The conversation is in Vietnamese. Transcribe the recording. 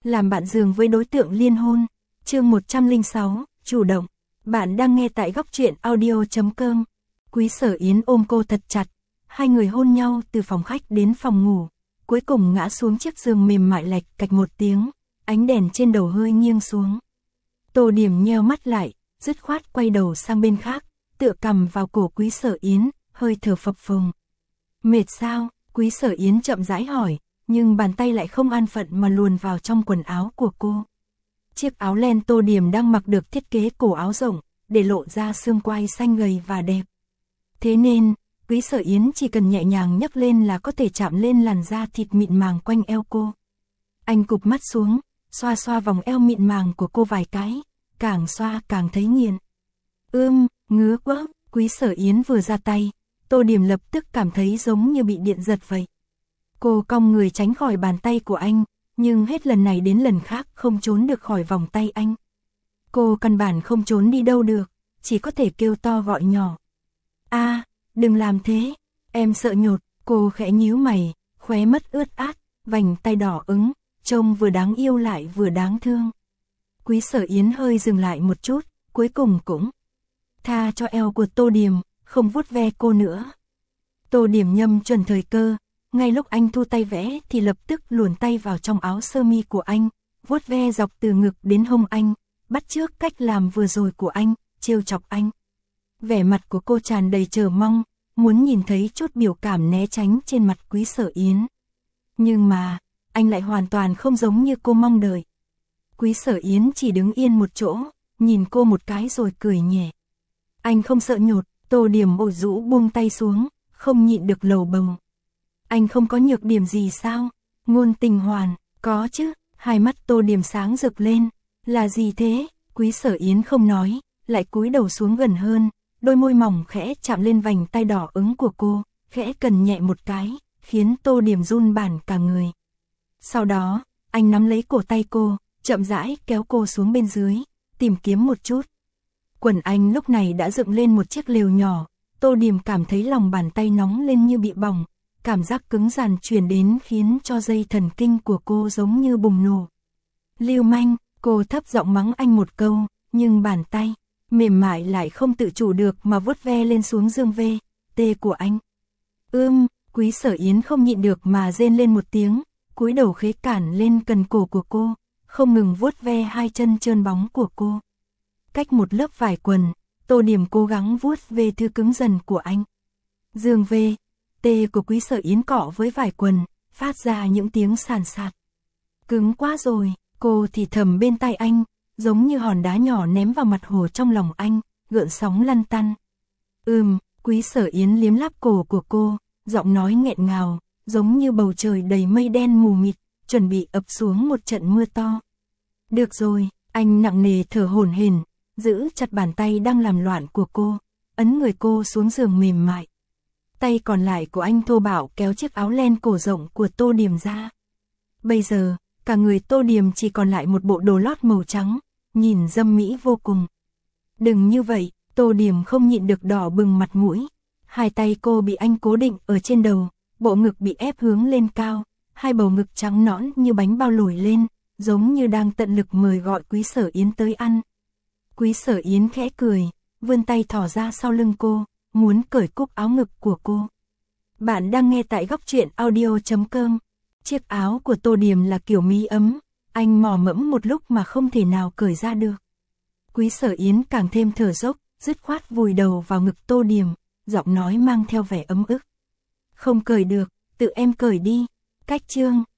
làm bạn giường với đối tượng liên hôn. Chương 106, chủ động. Bạn đang nghe tại góc truyện audio.com. Quý Sở Yến ôm cô thật chặt, hai người hôn nhau từ phòng khách đến phòng ngủ, cuối cùng ngã xuống chiếc giường mềm mại lạch cạch một tiếng, ánh đèn trên đầu hơi nghiêng xuống. Tô Điểm nheo mắt lại, dứt khoát quay đầu sang bên khác, tựa cằm vào cổ Quý Sở Yến, hơi thở phập phồng. Mệt sao? Quý Sở Yến chậm rãi hỏi, nhưng bàn tay lại không an phận mà luồn vào trong quần áo của cô. Chiếc áo len Tô Điểm đang mặc được thiết kế cổ áo rộng, để lộ ra xương quai xanh gầy và đẹp. Thế nên, Quý Sở Yến chỉ cần nhẹ nhàng nhấc lên là có thể chạm lên làn da thịt mịn màng quanh eo cô. Anh cụp mắt xuống, xoa xoa vòng eo mịn màng của cô vài cái, càng xoa càng thấy nghiền. Ngứa quá. Quý Sở Yến vừa ra tay, Tô Điểm lập tức cảm thấy giống như bị điện giật vậy. Cô cong người tránh khỏi bàn tay của anh, nhưng hết lần này đến lần khác không trốn được khỏi vòng tay anh. Cô căn bản không trốn đi đâu được, chỉ có thể kêu to gọi nhỏ. Đừng làm thế, em sợ nhột. Cô khẽ nhíu mày, khóe mắt ướt át, vành tay đỏ ửng, trông vừa đáng yêu lại vừa đáng thương. Quý Sở Yến hơi dừng lại một chút, cuối cùng cũng tha cho eo của Tô Điểm, không vuốt ve cô nữa. Tô Điểm nhâm chuẩn thời cơ, ngay lúc anh thu tay vẽ thì lập tức luồn tay vào trong áo sơ mi của anh, vuốt ve dọc từ ngực đến hông anh, bắt chước cách làm vừa rồi của anh, trêu chọc anh. Vẻ mặt của cô tràn đầy chờ mong, muốn nhìn thấy chút biểu cảm né tránh trên mặt Quý Sở Yến. Nhưng mà, anh lại hoàn toàn không giống như cô mong đợi. Quý Sở Yến chỉ đứng yên một chỗ, nhìn cô một cái rồi cười nhẹ. Anh không sợ nhột. Tô Điểm ủ rũ buông tay xuống, không nhịn được lầu bầu. Anh không có nhược điểm gì sao? Ngôn Tình Hoàn, có chứ. Hai mắt Tô Điểm sáng rực lên. Là gì thế? Quý Sở Yến không nói, lại cúi đầu xuống gần hơn, đôi môi mỏng khẽ chạm lên vành tay đỏ ửng của cô, khẽ cần nhẹ một cái, khiến Tô Điểm run bẳn cả người. Sau đó, anh nắm lấy cổ tay cô, chậm rãi kéo cô xuống bên dưới, tìm kiếm một chút. Quần anh lúc này đã dựng lên một chiếc lều nhỏ, Tô Điểm cảm thấy lòng bàn tay nóng lên như bị bỏng, cảm giác cứng rắn truyền đến khiến cho dây thần kinh của cô giống như bùng nổ. Lưu manh, cô thấp giọng mắng anh một câu, nhưng bàn tay mềm mại lại không tự chủ được mà vuốt ve lên xuống dương tê của anh. Quý Sở Yến không nhịn được mà rên lên một tiếng, cúi đầu khế cản lên cần cổ của cô, không ngừng vuốt ve hai chân trơn bóng của cô. Cách một lớp vải quần, Tô Điểm cố gắng vuốt ve thứ cứng dần của anh. Dương tê của Quý Sở Yến cọ với vải quần, phát ra những tiếng sàn sạt. Cứng quá rồi, cô thì thầm bên tai anh, giống như hòn đá nhỏ ném vào mặt hồ trong lòng anh, gợn sóng lăn tăn. Quý Sở Yến liếm láp cổ của cô, giọng nói nghẹn ngào, giống như bầu trời đầy mây đen mù mịt, chuẩn bị ập xuống một trận mưa to. Được rồi, anh nặng nề thở hổn hển, giữ chặt bàn tay đang làm loạn của cô, ấn người cô xuống giường mềm mại. Tay còn lại của anh thô bạo kéo chiếc áo len cổ rộng của Tô Điểm ra. Bây giờ, cả người Tô Điểm chỉ còn lại một bộ đồ lót màu trắng, nhìn dâm mỹ vô cùng. Đừng như vậy, Tô Điểm không nhịn được đỏ bừng mặt mũi. Hai tay cô bị anh cố định ở trên đầu, bộ ngực bị ép hướng lên cao, hai bầu ngực trắng nõn như bánh bao nổi lên, giống như đang tận lực mời gọi Quý Sở Yến tới ăn. Quý Sở Yến khẽ cười, vươn tay thò ra sau lưng cô, muốn cởi cúc áo ngực của cô. Bạn đang nghe tại góc truyện audio.com. Chiếc áo của Tô Điểm là kiểu mi ấm, anh mò mẫm một lúc mà không thể nào cởi ra được. Quý Sở Yến càng thêm thở dốc, dứt khoát vùi đầu vào ngực Tô Điểm, giọng nói mang theo vẻ ấm ức. Không cởi được, tự em cởi đi. Cách chương.